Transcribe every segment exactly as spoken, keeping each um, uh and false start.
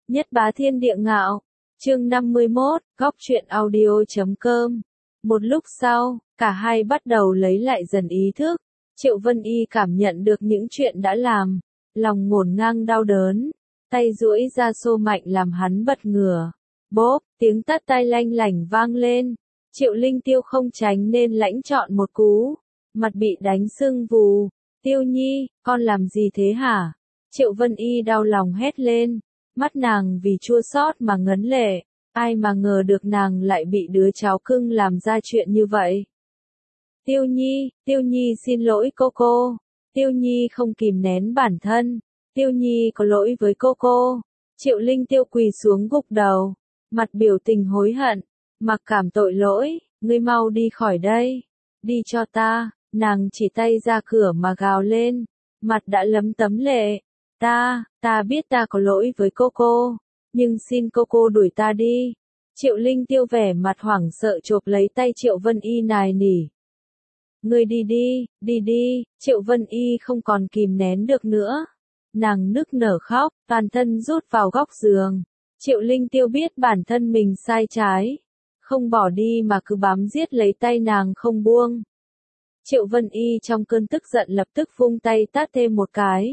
Nhất bá thiên địa ngạo. Chương năm mươi mốt, góc truyện audio chấm com. Một lúc sau, cả hai bắt đầu lấy lại dần ý thức. Triệu Vân Y cảm nhận được những chuyện đã làm, lòng ngổn ngang đau đớn, tay duỗi ra xô mạnh làm hắn bật ngửa. Bốp, tiếng tát tai lanh lảnh vang lên. Triệu Linh Tiêu không tránh nên lãnh chọn một cú, mặt bị đánh sưng vù. Tiêu Nhi, con làm gì thế hả? Triệu Vân Y đau lòng hét lên, mắt nàng vì chua xót mà ngấn lệ, ai mà ngờ được nàng lại bị đứa cháu cưng làm ra chuyện như vậy. Tiêu Nhi, Tiêu Nhi xin lỗi cô cô, Tiêu Nhi không kìm nén bản thân, Tiêu Nhi có lỗi với cô cô. Triệu Linh Tiêu quỳ xuống gục đầu, mặt biểu tình hối hận, mặc cảm tội lỗi, ngươi mau đi khỏi đây, đi cho ta. Nàng chỉ tay ra cửa mà gào lên, mặt đã lấm tấm lệ. Ta, ta biết ta có lỗi với cô cô, nhưng xin cô cô đuổi ta đi. Triệu Linh Tiêu vẻ mặt hoảng sợ chộp lấy tay Triệu Vân Y nài nỉ. Ngươi đi đi, đi đi. Triệu Vân Y không còn kìm nén được nữa. Nàng nức nở khóc, toàn thân rút vào góc giường. Triệu Linh Tiêu biết bản thân mình sai trái, không bỏ đi mà cứ bám giết lấy tay nàng không buông. Triệu Vân Y trong cơn tức giận lập tức vung tay tát thêm một cái.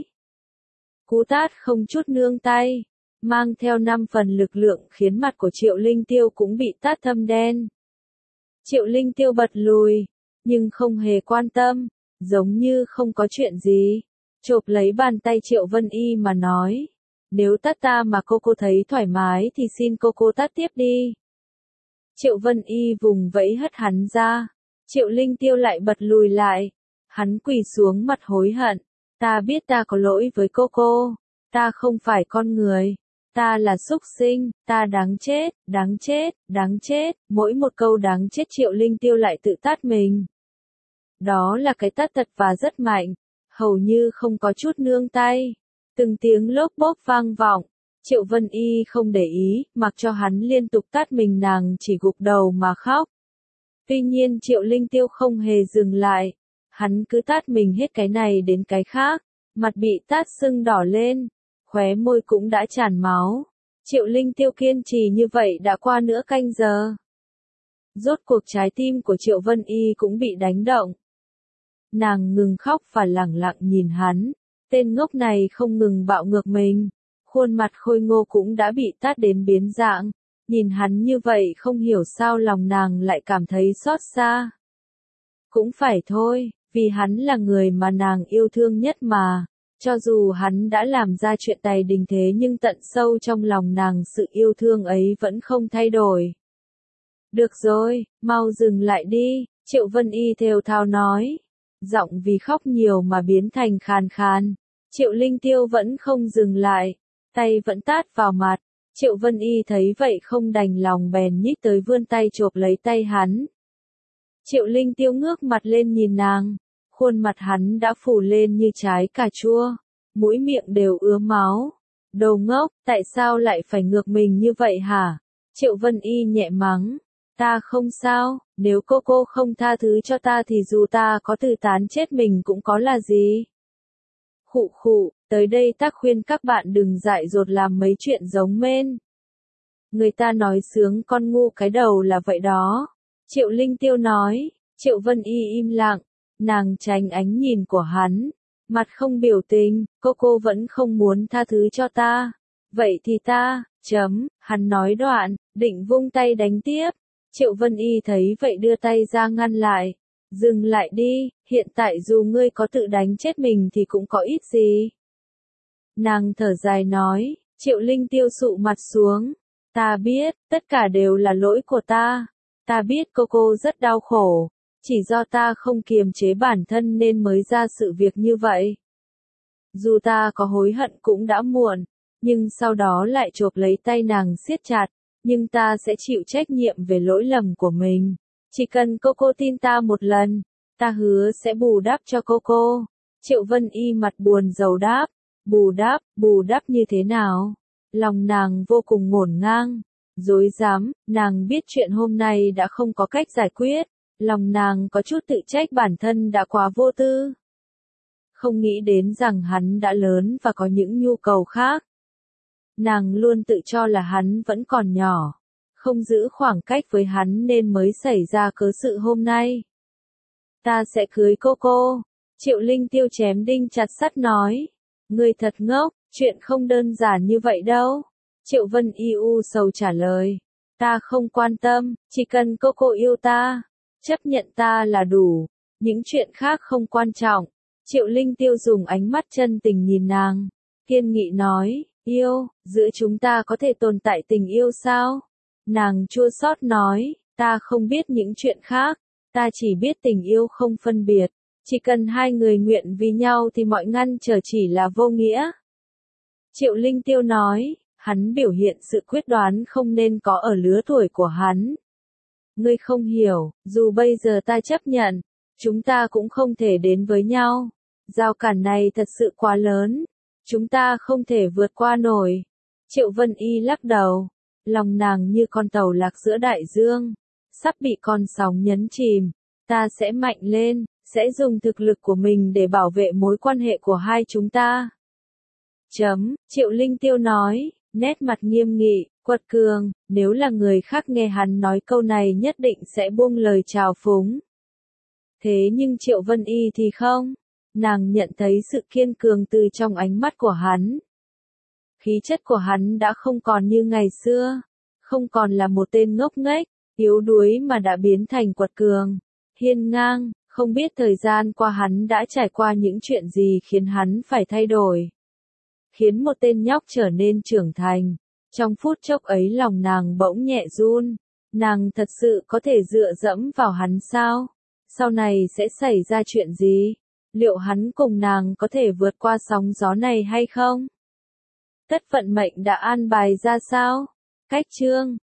Cú tát không chút nương tay, mang theo năm phần lực lượng khiến mặt của Triệu Linh Tiêu cũng bị tát thâm đen. Triệu Linh Tiêu bật lùi, nhưng không hề quan tâm, giống như không có chuyện gì. Chộp lấy bàn tay Triệu Vân Y mà nói, nếu tát ta mà cô cô thấy thoải mái thì xin cô cô tát tiếp đi. Triệu Vân Y vùng vẫy hất hắn ra. Triệu Linh Tiêu lại bật lùi lại, hắn quỳ xuống mặt hối hận, ta biết ta có lỗi với cô cô, ta không phải con người, ta là súc sinh, ta đáng chết, đáng chết, đáng chết, mỗi một câu đáng chết Triệu Linh Tiêu lại tự tát mình. Đó là cái tát thật và rất mạnh, hầu như không có chút nương tay, từng tiếng lốp bốp vang vọng. Triệu Vân Y không để ý, mặc cho hắn liên tục tát mình, nàng chỉ gục đầu mà khóc. Tuy nhiên Triệu Linh Tiêu không hề dừng lại, hắn cứ tát mình hết cái này đến cái khác, mặt bị tát sưng đỏ lên, khóe môi cũng đã tràn máu. Triệu Linh Tiêu kiên trì như vậy đã qua nửa canh giờ. Rốt cuộc trái tim của Triệu Vân Y cũng bị đánh động. Nàng ngừng khóc và lẳng lặng nhìn hắn, tên ngốc này không ngừng bạo ngược mình, khuôn mặt khôi ngô cũng đã bị tát đến biến dạng. Nhìn hắn như vậy không hiểu sao lòng nàng lại cảm thấy xót xa. Cũng phải thôi, vì hắn là người mà nàng yêu thương nhất mà. Cho dù hắn đã làm ra chuyện tày đình thế nhưng tận sâu trong lòng nàng sự yêu thương ấy vẫn không thay đổi. Được rồi, mau dừng lại đi, Triệu Vân Y thều thào nói. Giọng vì khóc nhiều mà biến thành khàn khàn. Triệu Linh Tiêu vẫn không dừng lại, tay vẫn tát vào mặt. Triệu Vân Y thấy vậy không đành lòng bèn nhích tới vươn tay chộp lấy tay hắn. Triệu Linh Tiêu ngước mặt lên nhìn nàng, khuôn mặt hắn đã phủ lên như trái cà chua, mũi miệng đều ứa máu. Đồ ngốc, tại sao lại phải ngược mình như vậy hả? Triệu Vân Y nhẹ mắng, ta không sao, nếu cô cô không tha thứ cho ta thì dù ta có tự tán chết mình cũng có là gì. Khụ khụ, tới đây ta khuyên các bạn đừng dại dột làm mấy chuyện giống mên. Người ta nói sướng con ngu cái đầu là vậy đó. Triệu Linh Tiêu nói. Triệu Vân Y im lặng, nàng tránh ánh nhìn của hắn, mặt không biểu tình, cô cô vẫn không muốn tha thứ cho ta. Vậy thì ta, chấm, hắn nói đoạn, định vung tay đánh tiếp. Triệu Vân Y thấy vậy đưa tay ra ngăn lại. Dừng lại đi, hiện tại dù ngươi có tự đánh chết mình thì cũng có ít gì. Nàng thở dài nói. Triệu Linh Tiêu sụ mặt xuống. Ta biết, tất cả đều là lỗi của ta. Ta biết cô cô rất đau khổ. Chỉ do ta không kiềm chế bản thân nên mới ra sự việc như vậy. Dù ta có hối hận cũng đã muộn, nhưng sau đó lại chộp lấy tay nàng siết chặt. Nhưng ta sẽ chịu trách nhiệm về lỗi lầm của mình. Chỉ cần cô cô tin ta một lần, ta hứa sẽ bù đắp cho cô cô. Triệu Vân Y mặt buồn rầu đáp. Bù đắp, bù đắp như thế nào? Lòng nàng vô cùng ngổn ngang, dối dám, nàng biết chuyện hôm nay đã không có cách giải quyết, lòng nàng có chút tự trách bản thân đã quá vô tư. Không nghĩ đến rằng hắn đã lớn và có những nhu cầu khác. Nàng luôn tự cho là hắn vẫn còn nhỏ, không giữ khoảng cách với hắn nên mới xảy ra cớ sự hôm nay. Ta sẽ cưới cô cô. Triệu Linh Tiêu chém đinh chặt sắt nói. Ngươi thật ngốc, chuyện không đơn giản như vậy đâu. Triệu Vân Y u sầu trả lời. Ta không quan tâm, chỉ cần cô cô yêu ta, chấp nhận ta là đủ. Những chuyện khác không quan trọng. Triệu Linh Tiêu dùng ánh mắt chân tình nhìn nàng, kiên nghị nói, yêu, giữa chúng ta có thể tồn tại tình yêu sao? Nàng chua xót nói, ta không biết những chuyện khác, ta chỉ biết tình yêu không phân biệt, chỉ cần hai người nguyện vì nhau thì mọi ngăn trở chỉ là vô nghĩa. Triệu Linh Tiêu nói, hắn biểu hiện sự quyết đoán không nên có ở lứa tuổi của hắn. Ngươi không hiểu, dù bây giờ ta chấp nhận, chúng ta cũng không thể đến với nhau. Rào cản này thật sự quá lớn, chúng ta không thể vượt qua nổi. Triệu Vân Y lắc đầu, lòng nàng như con tàu lạc giữa đại dương, sắp bị con sóng nhấn chìm. Ta sẽ mạnh lên, sẽ dùng thực lực của mình để bảo vệ mối quan hệ của hai chúng ta. Chấm, Triệu Linh Tiêu nói, nét mặt nghiêm nghị, quật cường, nếu là người khác nghe hắn nói câu này nhất định sẽ buông lời trào phúng. Thế nhưng Triệu Vân Y thì không, nàng nhận thấy sự kiên cường từ trong ánh mắt của hắn. Khí chất của hắn đã không còn như ngày xưa, không còn là một tên ngốc nghếch, yếu đuối mà đã biến thành quật cường, hiên ngang, không biết thời gian qua hắn đã trải qua những chuyện gì khiến hắn phải thay đổi. Khiến một tên nhóc trở nên trưởng thành. Trong phút chốc ấy lòng nàng bỗng nhẹ run, nàng thật sự có thể dựa dẫm vào hắn sao? Sau này sẽ xảy ra chuyện gì? Liệu hắn cùng nàng có thể vượt qua sóng gió này hay không? Tất vận mệnh đã an bài ra sao? Cách chương